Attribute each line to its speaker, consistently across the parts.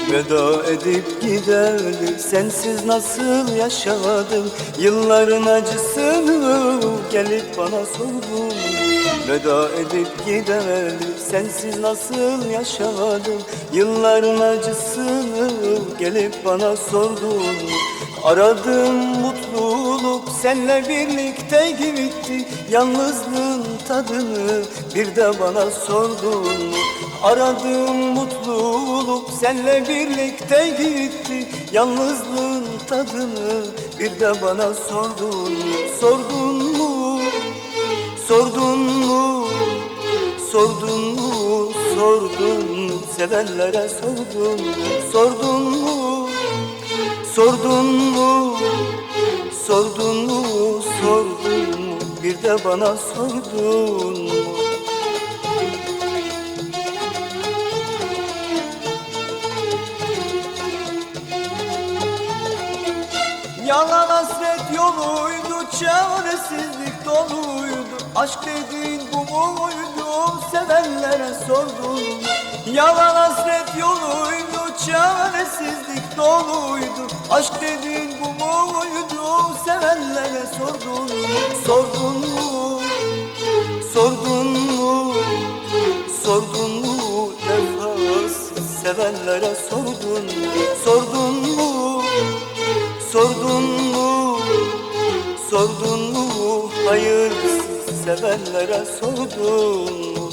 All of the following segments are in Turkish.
Speaker 1: Veda edip giderdi, sensiz nasıl yaşadım? Yılların acısını gelip bana sordun. Veda edip giderdi, sensiz nasıl yaşadım? Yılların acısını gelip bana sordun. Aradığım mutluluk seninle birlikte gitti. Yalnızlığın tadını bir de bana sordun. Aradığım mutluluk seninle birlikte gitti. Yalnızlığın tadını bir de bana sordun. Sordun mu? Sordun mu? Sordun mu? Sordun, sevenlere sordun. Sordun mu? Sordun mu? Sordun mu? Sordun mu? Bir de bana sordun mu? Yalan hasret yoluydu, çaresizlik doluydu. Aşk dediğin bu muydu? Sevenlere sordun. Yalan hasret yoluydu, çaresizlik doluydu. Aşk dediğin bu muydu? Sevenlere sordun. Sordun mu? Sordun mu? Sordun mu? Vefasız sevenlere sordun. Sordun mu? Sordun mu? Sordun mu? Hayırsız sevenlere sordun mu?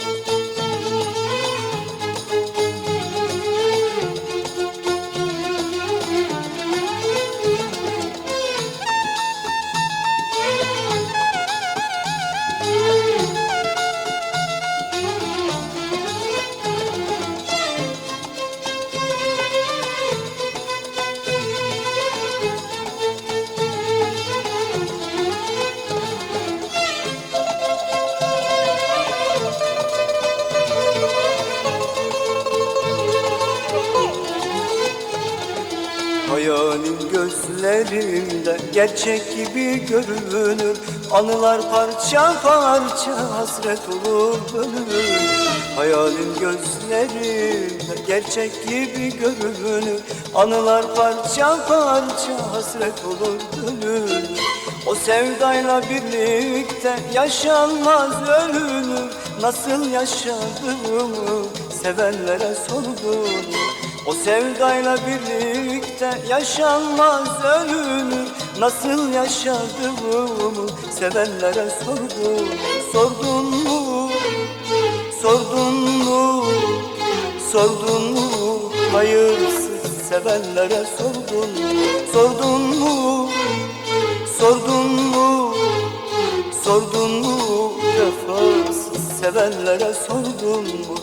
Speaker 1: Hayalin gözlerimde gerçek gibi görünür. Anılar parça parça hasret olur bölünür. Hayalin gözlerimde gerçek gibi görünür. Anılar parça parça hasret olur bölünür. O sevdayla birlikte yaşanmaz ölünür. Nasıl yaşadığımı sevenlere sordum. O sevdayla birlikte yaşanmaz ölünür. Nasıl yaşadığımı sevenlere sordum. Sordun mu? Sordun mu? Sordun mu? Hayırsız sevenlere sordun. Sordun mu? Sordun mu? Sordun mu? Vefasız sevenlere sordun mu?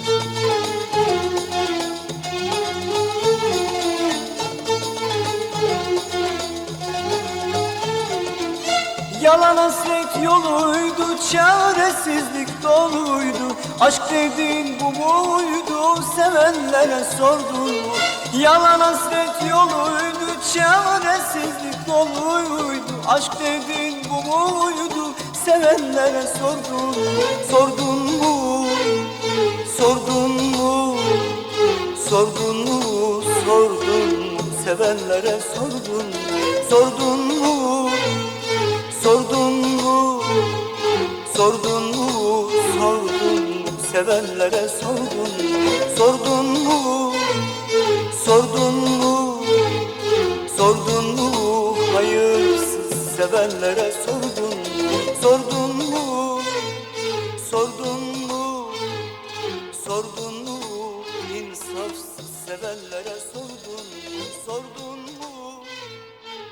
Speaker 1: Yalan hasret yoluydu, çaresizlik doluydu. Aşk dediğin bu muydu? Sevenlere sordun mu? Yalan hasret yoluydu, çaresizlik doluydu. Aşk dediğin bu muydu? Sevenlere sordun. Sordun mu? Sordun mu? Sordun mu? Sordun mu? Sevenlere sordun. Sordun mu? Sordun mu? Sordun mu? Sordun mu? Sevenlere sordun. Sordun mu? Sordun mu? Sordun mu? Hayırsız sevenlere sordun. Sordun mu? Sordun mu? Sordun mu? İnsafsız sevenlere sordun. Sordun mu?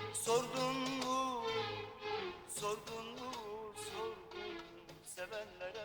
Speaker 1: Sordun mu? Sordun mu? Sordun mu? Sevenlere